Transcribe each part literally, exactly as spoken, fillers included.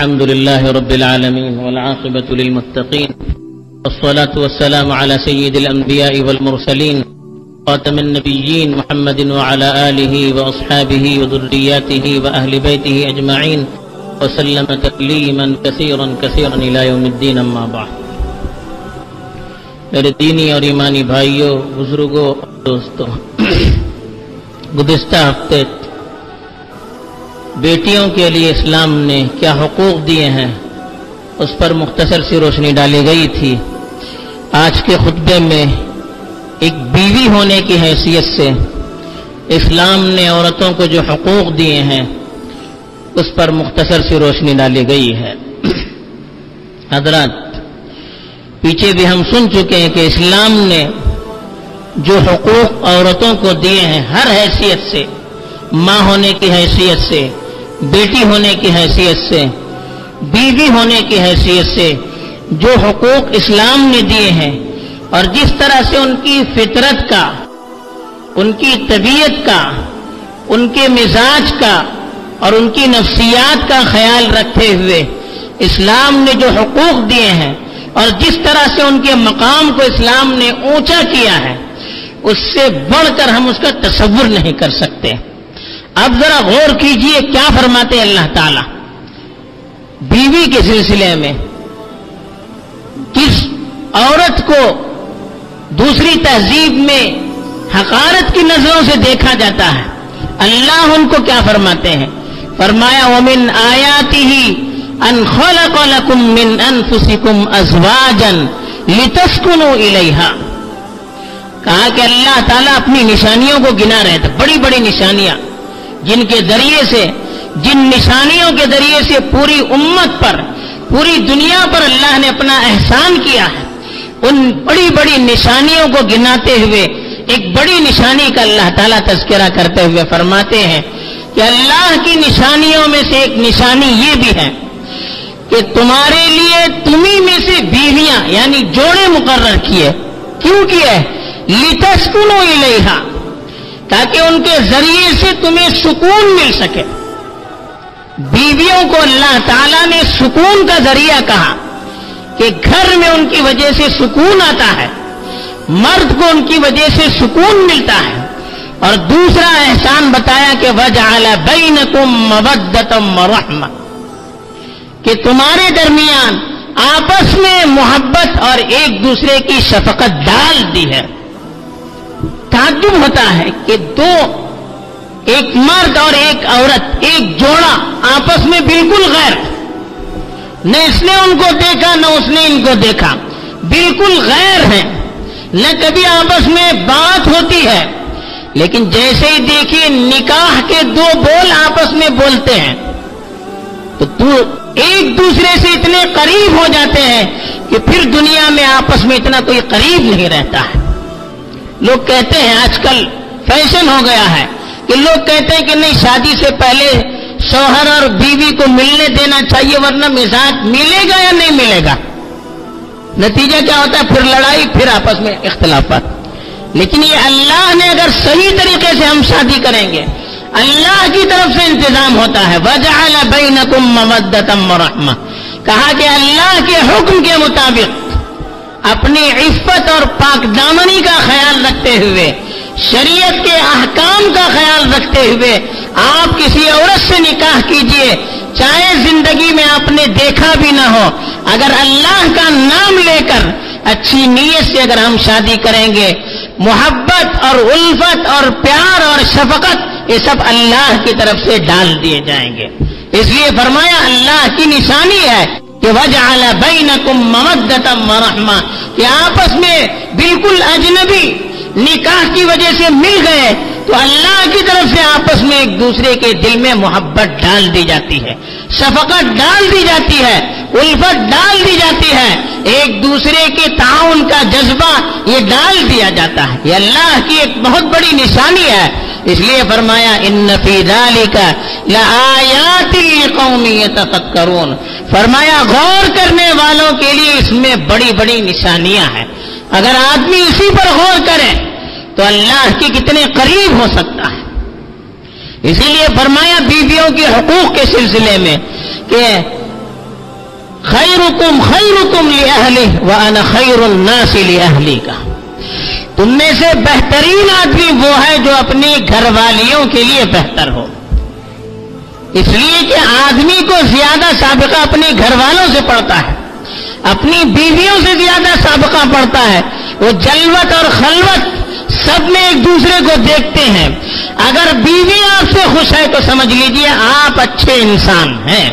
الحمد لله رب العالمين والعاقبة للمتقين والصلاة والسلام على سيد الأنبياء والمرسلين خاتم النبيين محمد وعلى آله وأصحابه وذرياته وأهل بيته أجمعين وسلم تسليما كثيرا كثيرا إلى يوم الدين أما بعد. میرے دینی اور ایمانی بھائیوں، بزرگوں اور دوستوں، گزشتہ ہفتے بیٹیوں کے لیے اسلام نے کیا حقوق دیے ہیں اس پر مختصر سی روشنی ڈالی گئی تھی. آج کے خطبے میں ایک بیوی ہونے کی حیثیت سے اسلام نے عورتوں کو جو حقوق دیے ہیں اس پر مختصر سی روشنی ڈالی گئی ہے. حضرات، پیچھے بھی ہم سن چکے ہیں کہ اسلام نے جو حقوق عورتوں کو دیے ہیں ہر حیثیت سے، ماں ہونے کی حیثیت سے، بیٹی ہونے کی حیثیت سے، بیوی ہونے کی حیثیت سے جو حقوق اسلام نے دیے ہیں، اور جس طرح سے ان کی فطرت کا، ان کی طبیعت کا، ان کے مزاج کا اور ان کی نفسیات کا خیال رکھتے ہوئے اسلام نے جو حقوق دیے ہیں اور جس طرح سے ان کے مقام کو اسلام نے اونچا کیا ہے، اس سے بڑھ کر ہم اس کا تصور نہیں کر سکتے. اب ذرا غور کیجئے کیا فرماتے ہیں اللہ تعالی بیوی کے سلسلے میں. کس عورت کو دوسری تہذیب میں حقارت کی نظروں سے دیکھا جاتا ہے، اللہ ان کو کیا فرماتے ہیں؟ فرمایا وَمِنْ آيَاتِهِ أَنْ خَلَقَ لَكُم مِّنْ أَنفُسِكُمْ أَزْوَاجًا لِتَسْكُنُوا إِلَيْهَا. کہا کہ اللہ تعالیٰ اپنی نشانیوں کو گنا رہے تھے، بڑی بڑی نشانیاں جن کے ذریعے سے، جن نشانیوں کے ذریعے سے پوری امت پر، پوری دنیا پر اللہ نے اپنا احسان کیا ہے. ان بڑی بڑی نشانیوں کو گناتے ہوئے ایک بڑی نشانی کا اللہ تعالیٰ تذکرہ کرتے ہوئے فرماتے ہیں کہ اللہ کی نشانیوں میں سے ایک نشانی یہ بھی ہے کہ تمہارے لیے تمہیں میں سے بیویاں یعنی جوڑے مقرر کیے. کیوں کیے؟ لِتَسْكُنُوا إِلَيْهَا، تاکہ ان کے ذریعے سے تمہیں سکون مل سکے. بیویوں کو اللہ تعالیٰ نے سکون کا ذریعہ کہا کہ گھر میں ان کی وجہ سے سکون آتا ہے، مرد کو ان کی وجہ سے سکون ملتا ہے. اور دوسرا احسان بتایا کہ وَجَعَلَ بَيْنَكُمْ مَوَدَّةً وَرَحْمَةً، کہ تمہارے درمیان آپس میں محبت اور ایک دوسرے کی شفقت ڈال دی ہے. تعجب ہوتا ہے کہ دو، ایک مرد اور ایک عورت، ایک جوڑا آپس میں بالکل غیر، نہ اس نے ان کو دیکھا نہ اس نے ان کو دیکھا، بالکل غیر ہیں، نہ کبھی آپس میں بات ہوتی ہے. لیکن جیسے ہی دیکھیے نکاح کے دو بول آپس میں بولتے ہیں تو تو ایک دوسرے سے اتنے قریب ہو جاتے ہیں کہ پھر دنیا میں آپس میں اتنا کوئی قریب نہیں رہتا ہے. لوگ کہتے ہیں، آج کل فیشن ہو گیا ہے کہ لوگ کہتے ہیں کہ نہیں، شادی سے پہلے شوہر اور بیوی کو ملنے دینا چاہیے ورنہ مزاج ملے گا یا نہیں ملے گا. نتیجہ کیا ہوتا ہے؟ پھر لڑائی، پھر آپس میں اختلافات. لیکن یہ اللہ نے اگر صحیح طریقے سے ہم شادی کریں گے، اللہ کی طرف سے انتظام ہوتا ہے. وَجَعَلَ بَيْنَكُمْ مَوَدَّةً وَرَحْمَةً، کہا کہ اللہ کے حکم کے مطابق اپنی عفت اور پاک دامنی کا خیال رکھتے ہوئے، شریعت کے احکام کا خیال رکھتے ہوئے آپ کسی عورت سے نکاح کیجئے، چاہے زندگی میں آپ نے دیکھا بھی نہ ہو. اگر اللہ کا نام لے کر اچھی نیت سے اگر ہم شادی کریں گے، محبت اور الفت اور پیار اور شفقت یہ سب اللہ کی طرف سے ڈال دیے جائیں گے. اس لیے فرمایا اللہ کی نشانی ہے کہ وَجَعَلَ بَيْنَكُمْ مَوَدَّةً وَرَحْمَةً، کہ آپس میں بالکل اجنبی نکاح کی وجہ سے مل گئے تو اللہ کی طرف سے آپس میں ایک دوسرے کے دل میں محبت ڈال دی جاتی ہے، شفقت ڈال دی جاتی ہے، الفت ڈال دی جاتی ہے، ایک دوسرے کے تعاون کا جذبہ یہ ڈال دیا جاتا ہے. یہ اللہ کی ایک بہت بڑی نشانی ہے. اس لیے فرمایا ان فی ذالک لآیات لقوم یتفکرون، فرمایا غور کرنے والوں کے لیے اس میں بڑی بڑی نشانیاں ہیں. اگر آدمی اسی پر غور کرے تو اللہ کے کتنے قریب ہو سکتا ہے. اسی لیے فرمایا بیویوں کے حقوق کے سلسلے میں کہ خیرکم خیرکم لأہلہ وأنا خیر الناس لأہلیکا، تم میں سے بہترین آدمی وہ ہے جو اپنی گھر والیوں کے لیے بہتر ہو، اس لیے کہ آدمی کو زیادہ سابقہ اپنے گھر والوں سے پڑتا ہے، اپنی بیویوں سے زیادہ سابقہ پڑتا ہے، وہ جلوت اور خلوت سب میں ایک دوسرے کو دیکھتے ہیں۔ اگر بیوی آپ سے خوش ہے تو سمجھ لیجئے آپ اچھے انسان ہیں،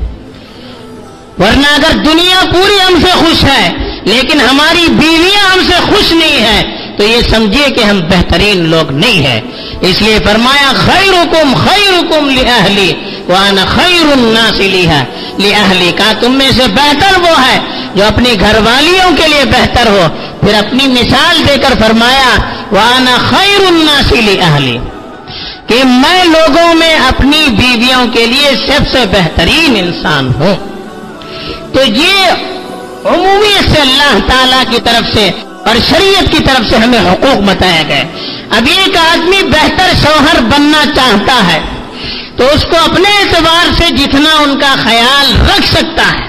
ورنہ اگر دنیا پوری ہم سے خوش ہے لیکن ہماری بیویاں ہم سے خوش نہیں ہیں تو یہ سمجھیے کہ ہم بہترین لوگ نہیں ہیں۔ اس لیے فرمایا خیرکم خیرکم لأہلی وانا خیر الناس لأہلی، کا تم میں سے بہتر وہ ہے جو اپنی گھر والیوں کے لیے بہتر ہو۔ پھر اپنی مثال دے کر فرمایا وانا خیر الناس لأہلی، کہ میں لوگوں میں اپنی بیویوں کے لیے سب سے بہترین انسان ہوں۔ تو یہ عمومیت سے اللہ تعالی کی طرف سے اور شریعت کی طرف سے ہمیں حقوق بتایا گئے۔ اب ایک آدمی بہتر شوہر بننا چاہتا ہے تو اس کو اپنے اعتبار سے جتنا ان کا خیال رکھ سکتا ہے،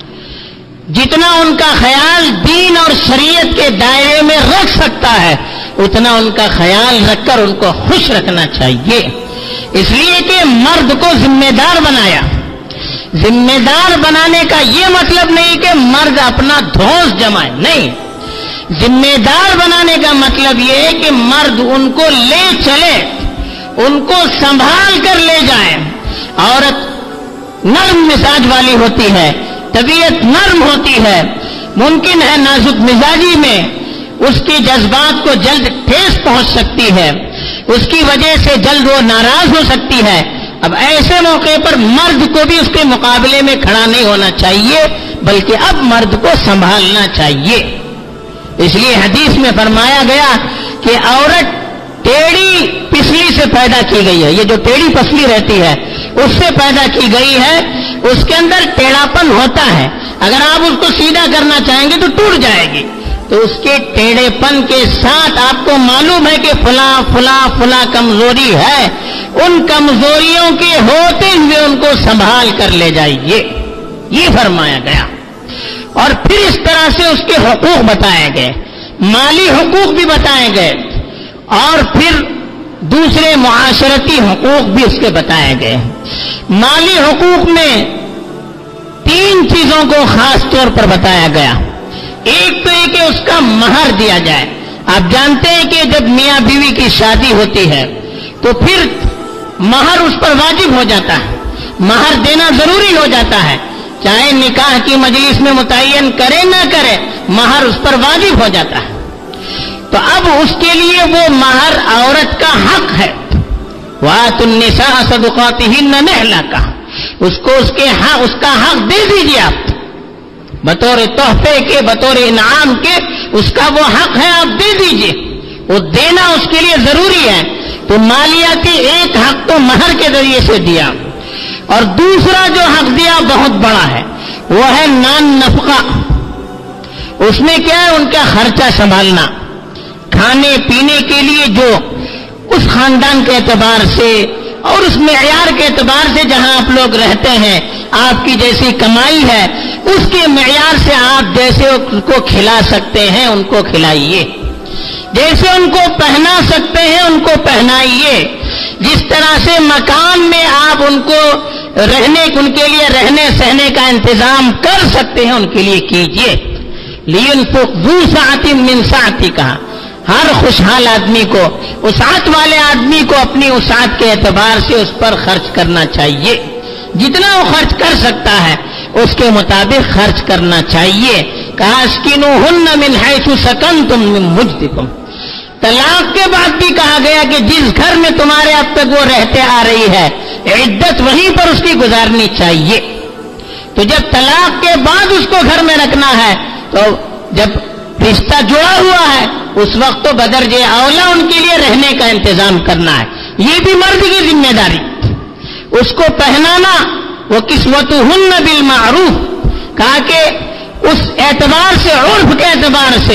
جتنا ان کا خیال دین اور شریعت کے دائرے میں رکھ سکتا ہے، اتنا ان کا خیال رکھ کر ان کو خوش رکھنا چاہیے۔ اس لیے کہ مرد کو ذمہ دار بنایا۔ ذمہ دار بنانے کا یہ مطلب نہیں کہ مرد اپنا دھوس جمائے، نہیں، ذمہ دار بنانے کا مطلب یہ ہے کہ مرد ان کو لے چلے، ان کو سنبھال کر لے جائے۔ عورت نرم مزاج والی ہوتی ہے، طبیعت نرم ہوتی ہے، ممکن ہے نازک مزاجی میں اس کے جذبات کو جلد ٹھیس پہنچ سکتی ہے، اس کی وجہ سے جلد وہ ناراض ہو سکتی ہے۔ اب ایسے موقع پر مرد کو بھی اس کے مقابلے میں کھڑا نہیں ہونا چاہیے، بلکہ اب مرد کو سنبھالنا چاہیے۔ اس لیے حدیث میں فرمایا گیا کہ عورت ٹیڑھی پسلی سے پیدا کی گئی ہے، یہ جو ٹیڑھی پسلی رہتی ہے اس سے پیدا کی گئی ہے، اس کے اندر ٹیڑھاپن ہوتا ہے، اگر آپ اس کو سیدھا کرنا چاہیں گے تو ٹوٹ جائے گی۔ تو اس کے ٹیڑھے پن کے ساتھ آپ کو معلوم ہے کہ فلاں فلاں فلاں کمزوری ہے، ان کمزوریوں کے ہوتے ہوئے ان کو سنبھال کر لے جائیے، یہ فرمایا گیا۔ اور پھر اس طرح سے اس کے حقوق بتائے گئے، مالی حقوق بھی بتائے گئے، اور پھر دوسرے معاشرتی حقوق بھی اس کے بتائے گئے۔ مالی حقوق میں تین چیزوں کو خاص طور پر بتایا گیا۔ ایک تو یہ کہ اس کا مہر دیا جائے۔ آپ جانتے ہیں کہ جب میاں بیوی کی شادی ہوتی ہے تو پھر مہر اس پر واجب ہو جاتا ہے، مہر دینا ضروری ہو جاتا ہے، چاہے نکاح کی مجلس میں متعین کرے نہ کرے، مہر اس پر واجب ہو جاتا ہے۔ تو اب اس کے لیے وہ مہر عورت کا حق ہے، وَآتُوا النِّسَاءَ صَدُقَاتِهِنَّ نِحْلَةً، اس کو اس کے حق اس کا حق دے دیجیے آپ، بطور تحفے کے، بطور انعام کے، اس کا وہ حق ہے، آپ دے دیجیے، وہ دینا اس کے لیے ضروری ہے۔ تو مالیاتی ایک حق تو مہر کے ذریعے سے دیا، اور دوسرا جو حق دیا بہت بڑا ہے، وہ ہے نان نفقہ۔ اس میں کیا ہے؟ ان کا خرچہ سنبھالنا، کھانے پینے کے لیے جو اس خاندان کے اعتبار سے اور اس معیار کے اعتبار سے جہاں آپ لوگ رہتے ہیں، آپ کی جیسی کمائی ہے اس کے معیار سے آپ جیسے ان کو کھلا سکتے ہیں ان کو کھلائیے، جیسے ان کو پہنا سکتے ہیں ان کو پہنائیے، جس طرح سے مکان میں آپ ان کو رہنے ان کے لیے رہنے سہنے کا انتظام کر سکتے ہیں ان کے لیے کیجیے۔ لِيُنْفِقْ ذُو سَعَةٍ مِّن سَعَتِهِ، کہا ہر خوشحال آدمی کو، وسعت والے آدمی کو اپنی وسعت کے اعتبار سے اس پر خرچ کرنا چاہیے، جتنا وہ خرچ کر سکتا ہے اس کے مطابق خرچ کرنا چاہیے۔ کہا اسکنوہن من حیث سکنتم من وجدکم، طلاق کے بعد بھی کہا گیا کہ جس گھر میں تمہارے اب تک وہ رہتے آ رہی ہے عدت وہیں پر اس کی گزارنی چاہیے۔ تو جب طلاق کے بعد اس کو گھر میں رکھنا ہے تو جب رشتہ جڑا ہوا ہے اس وقت تو بدرجہ اولا ان کے لیے رہنے کا انتظام کرنا ہے، یہ بھی مرد کی ذمہ داری۔ اس کو پہنانا، وہ کسوتہن بالمعروف، کہا کہ اس اعتبار سے، عرف کے اعتبار سے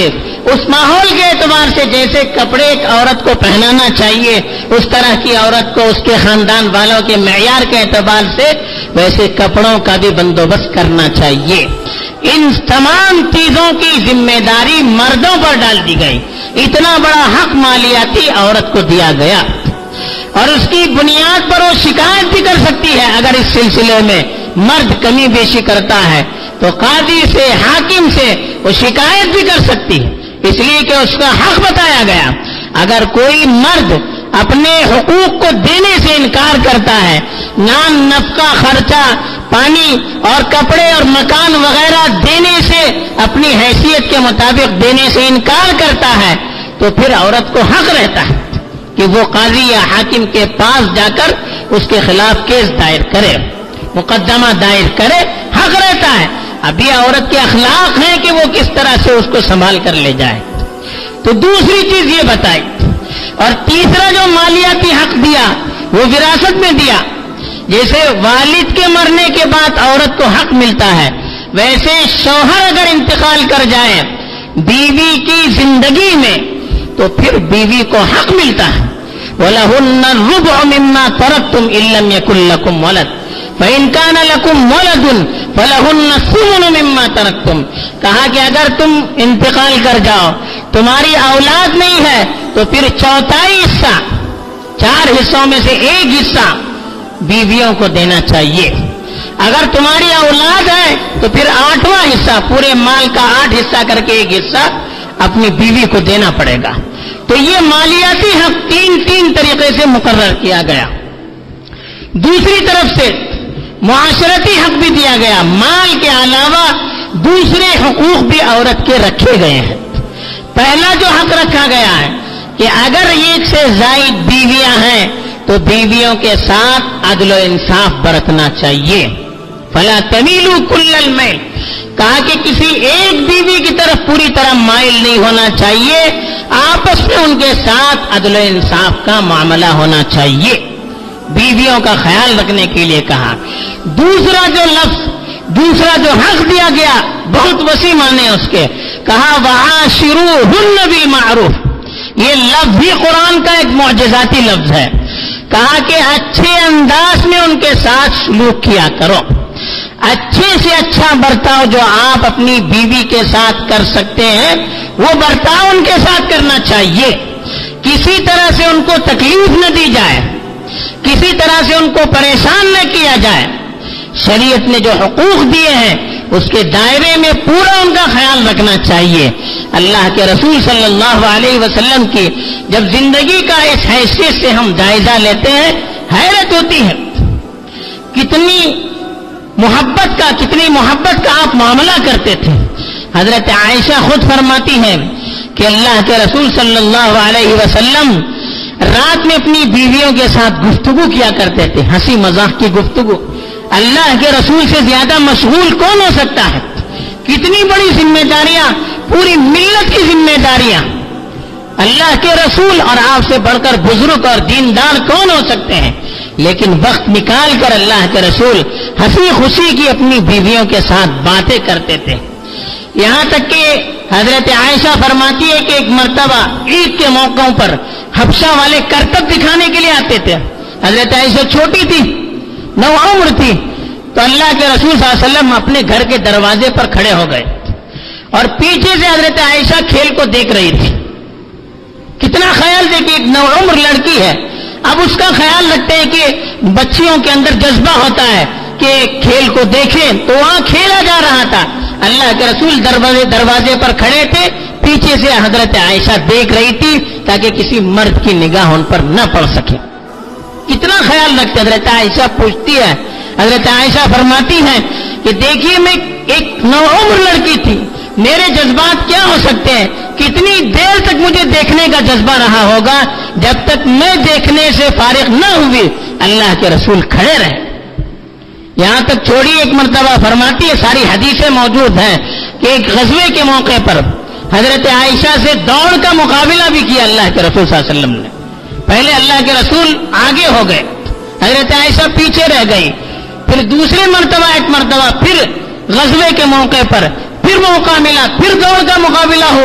اس ماحول کے اعتبار سے جیسے کپڑے ایک عورت کو پہنانا چاہیے اس طرح کی عورت کو اس کے خاندان والوں کے معیار کے اعتبار سے ویسے کپڑوں کا بھی بندوبست کرنا چاہیے. ان تمام چیزوں کی ذمہ داری مردوں پر ڈال دی گئی. اتنا بڑا حق مالیاتی عورت کو دیا گیا اور اس کی بنیاد پر وہ شکایت بھی کر سکتی ہے. اگر اس سلسلے میں مرد کمی بیشی کرتا ہے تو قاضی سے حاکم سے وہ شکایت بھی کر سکتی ہے، اس لیے کہ اس کا حق بتایا گیا. اگر کوئی مرد اپنے حقوق کو دینے سے انکار کرتا ہے، نان نفقہ خرچہ پانی اور کپڑے اور مکان وغیرہ دینے سے اپنی حیثیت کے مطابق دینے سے انکار کرتا ہے تو پھر عورت کو حق رہتا ہے کہ وہ قاضی یا حاکم کے پاس جا کر اس کے خلاف کیس دائر کرے، مقدمہ دائر کرے، حق رہتا ہے. ابھی عورت کے اخلاق ہیں کہ وہ کس طرح سے اس کو سنبھال کر لے جائے. تو دوسری چیز یہ بتائی. اور تیسرا جو مالیاتی حق دیا وہ وراثت میں دیا. جیسے والد کے مرنے کے بعد عورت کو حق ملتا ہے، ویسے شوہر اگر انتقال کر جائے بیوی کی زندگی میں تو پھر بیوی کو حق ملتا ہے. وَلَهُنَّ الرُّبُعُ مِمَّا تَرَكْتُمْ إِن لَّمْ يَكُن لَّكُمْ وَلَدٌ فَإِن كَانَ لَكُمْ وَلَدٌ فَلَهُنَّ الثُّمُنُ مِمَّا تَرَكْتُمْ. کہا کہ اگر تم انتقال کر جاؤ تمہاری اولاد نہیں ہے تو پھر چوتھائی حصہ، چار حصوں میں سے ایک حصہ بیویوں کو دینا چاہیے. اگر تمہاری اولاد ہے تو پھر آٹھواں حصہ، پورے مال کا آٹھ حصہ کر کے ایک حصہ اپنی بیوی کو دینا پڑے گا. تو یہ مالیاتی حق تین تین طریقے سے مقرر کیا گیا. دوسری طرف سے معاشرتی حق بھی دیا گیا. مال کے علاوہ دوسرے حقوق بھی عورت کے رکھے گئے ہیں. پہلا جو حق رکھا گیا ہے کہ اگر ایک سے زائد بیویاں ہیں تو بیویوں کے ساتھ عدل و انصاف برتنا چاہیے. فلا تمیلوا کل المیل. کہا کہ کسی ایک بیوی کی طرف پوری طرح مائل نہیں ہونا چاہیے، آپس میں ان کے ساتھ عدل و انصاف کا معاملہ ہونا چاہیے. بیویوں کا خیال رکھنے کے لیے کہا. دوسرا جو لفظ، دوسرا جو حق دیا گیا بہت وسیع معنی اس کے. کہا وعاشروہن بالمعروف. یہ لفظ بھی قرآن کا ایک معجزاتی لفظ ہے. کہا کہ اچھے انداز میں ان کے ساتھ سلوک کیا کرو. اچھے سے اچھا برتاؤ جو آپ اپنی بیوی کے ساتھ کر سکتے ہیں وہ برتاؤ ان کے ساتھ کرنا چاہیے. کسی طرح سے ان کو تکلیف نہ دی جائے، کسی طرح سے ان کو پریشان نہ کیا جائے. شریعت نے جو حقوق دیے ہیں اس کے دائرے میں پورا ان کا خیال رکھنا چاہیے. اللہ کے رسول صلی اللہ علیہ وسلم کی جب زندگی کا اس حیثیت سے ہم جائزہ لیتے ہیں حیرت ہوتی ہے. کتنی محبت کا کتنی محبت کا آپ معاملہ کرتے تھے. حضرت عائشہ خود فرماتی ہیں کہ اللہ کے رسول صلی اللہ علیہ وسلم رات میں اپنی بیویوں کے ساتھ گفتگو کیا کرتے تھے، ہنسی مذاق کی گفتگو. اللہ کے رسول سے زیادہ مشغول کون ہو سکتا ہے؟ کتنی بڑی ذمہ داریاں، پوری ملت کی ذمہ داریاں. اللہ کے رسول اور آپ سے بڑھ کر بزرگ اور دیندار کون ہو سکتے ہیں؟ لیکن وقت نکال کر اللہ کے رسول ہنسی خوشی کی اپنی بیویوں کے ساتھ باتیں کرتے تھے. یہاں تک کہ حضرت عائشہ فرماتی ہے کہ ایک مرتبہ عید کے موقعوں پر حبشہ والے کرتب دکھانے کے لیے آتے تھے. حضرت عائشہ چھوٹی تھی، نو عمر تھی، تو اللہ کے رسول صلی اللہ علیہ وسلم اپنے گھر کے دروازے پر کھڑے ہو گئے اور پیچھے سے حضرت عائشہ کھیل کو دیکھ رہی تھی. کتنا خیال دے کہ ایک نو عمر لڑکی ہے. اب اس کا خیال رکھتے ہیں کہ بچیوں کے اندر جذبہ ہوتا ہے کہ کھیل کو دیکھیں، تو وہاں کھیلا جا رہا تھا. اللہ کے رسول دروازے دروازے پر کھڑے تھے، پیچھے سے حضرت عائشہ دیکھ رہی تھی تاکہ کسی مرد کی نگاہ ان پر نہ پڑ سکے. کتنا خیال رکھتے. حضرت عائشہ پوچھتی ہے، حضرت عائشہ فرماتی ہیں کہ دیکھیے میں ایک نوعمر لڑکی تھی، میرے جذبات کیا ہو سکتے ہیں؟ کتنی دیر تک مجھے دیکھنے کا جذبہ رہا ہوگا جب تک میں دیکھنے سے فارغ نہ ہوئی اللہ کے رسول کھڑے رہے. یہاں تک چھوڑی ایک مرتبہ فرماتی ہے، ساری حدیثیں موجود ہیں کہ ایک غزوے کے موقع پر حضرت عائشہ سے دوڑ کا مقابلہ بھی کیا اللہ کے رسول صلی اللہ علیہ وسلم نے. پہلے اللہ کے رسول آگے ہو گئے، حضرت عائشہ پیچھے رہ گئی. پھر دوسری مرتبہ ایک مرتبہ پھر غزوے کے موقع پر پھر موقع ملا، پھر دوڑ کا مقابلہ ہوا.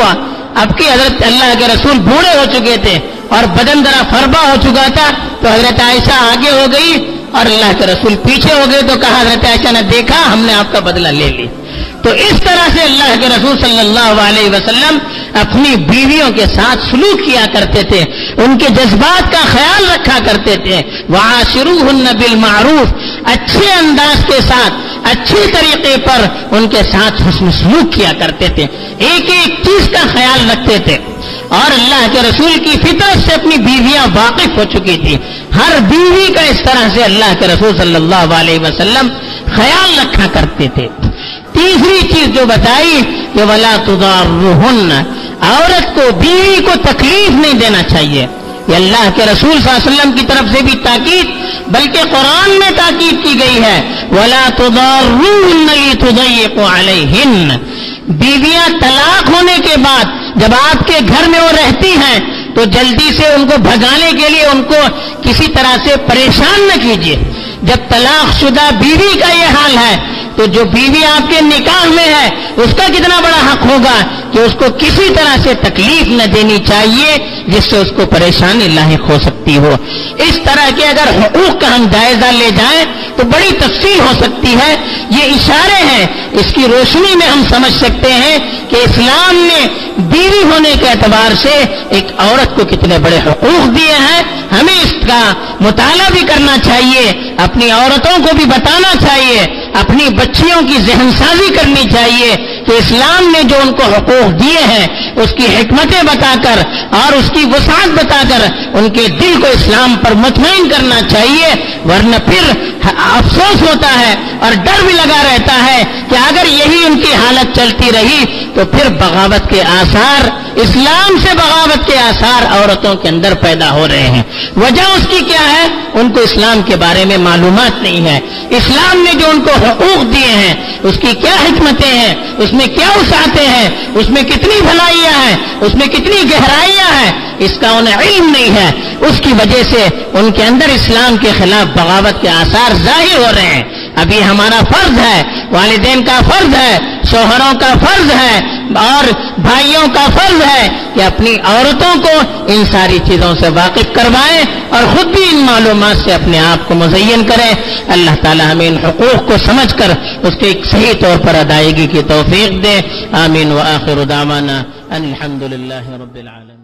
اب کہ حضرت اللہ کے رسول بوڑھے ہو چکے تھے اور بدن ذرا فربا ہو چکا تھا، تو حضرت عائشہ آگے ہو گئی اور اللہ کے رسول پیچھے ہو گئے، تو کہا حضرت عائشہ نے دیکھا ہم نے آپ کا بدلہ لے لی۔ تو اس طرح سے اللہ کے رسول صلی اللہ علیہ وسلم اپنی بیویوں کے ساتھ سلوک کیا کرتے تھے، ان کے جذبات کا خیال رکھا کرتے تھے۔ وعاشروہن بالمعروف، اچھے انداز کے ساتھ اچھے طریقے پر ان کے ساتھ حسن سلوک کیا کرتے تھے، ایک ایک چیز کا خیال رکھتے تھے۔ اور اللہ کے رسول کی فطرت سے اپنی بیویاں واقف ہو چکی تھی، ہر بیوی کا اس طرح سے اللہ کے رسول صلی اللہ علیہ وسلم خیال رکھا کرتے تھے۔ تیسری چیز جو بتائی کہ ولا تضارہن، عورت کو بیوی کو تکلیف نہیں دینا چاہیے، یہ اللہ کے رسول صلی اللہ علیہ وسلم کی طرف سے بھی تاکید، بلکہ قرآن میں تاکید کی گئی ہے ولا تضارہن لتضيق علیہن۔ بیویاں طلاق ہونے کے بعد جب آپ کے گھر میں وہ رہتی ہیں تو جلدی سے ان کو بھگانے کے لیے ان کو کسی طرح سے پریشان نہ کیجیے۔ جب طلاق شدہ بیوی کا یہ حال ہے تو جو بیوی آپ کے نکاح میں ہے اس کا کتنا بڑا حق ہوگا کہ اس کو کسی طرح سے تکلیف نہ دینی چاہیے جس سے اس کو پریشانی لاحق ہو سکتی ہو۔ اس طرح کے اگر حقوق کا ہم جائزہ لے جائیں تو بڑی تفصیل ہو سکتی ہے، یہ اشارے ہیں، اس کی روشنی میں ہم سمجھ سکتے ہیں کہ اسلام نے بیوی ہونے کے اعتبار سے ایک عورت کو کتنے بڑے حقوق دیے ہیں۔ ہمیں اس کا مطالعہ بھی کرنا چاہیے، اپنی عورتوں کو بھی بتانا چاہیے، اپنی بچیوں کی ذہن سازی کرنی چاہیے کہ اسلام نے جو ان کو حقوق دیے ہیں اس کی حکمتیں بتا کر اور اس کی وسعت بتا کر ان کے دل کو اسلام پر مطمئن کرنا چاہیے، ورنہ پھر افسوس ہوتا ہے اور ڈر بھی لگا رہتا ہے کہ اگر یہی ان کی حالت چلتی رہی تو پھر بغاوت کے آثار، اسلام سے بغاوت کے آثار عورتوں کے اندر پیدا ہو رہے ہیں۔ وجہ اس کی کیا ہے؟ ان کو اسلام کے بارے میں معلومات نہیں ہے، اسلام نے جو ان کو حقوق دیے ہیں اس کی کیا حکمتیں ہیں، اس میں کیا وسعتیں ہیں، اس میں کتنی بھلائیاں ہیں، اس میں کتنی گہرائیاں ہیں، اس کا انہیں علم نہیں ہے۔ اس کی وجہ سے ان کے اندر اسلام کے خلاف بغاوت کے آثار ظاہر ہو رہے ہیں۔ ابھی ہمارا فرض ہے، والدین کا فرض ہے، شوہروں کا فرض ہے اور بھائیوں کا فرض ہے کہ اپنی عورتوں کو ان ساری چیزوں سے واقف کروائیں اور خود بھی ان معلومات سے اپنے آپ کو مزین کریں۔ اللہ تعالی ہمیں ان حقوق کو سمجھ کر اس کے ایک صحیح طور پر ادائیگی کی توفیق دے۔ آمین وآخر دعوانا ان الحمد للہ رب العالمین۔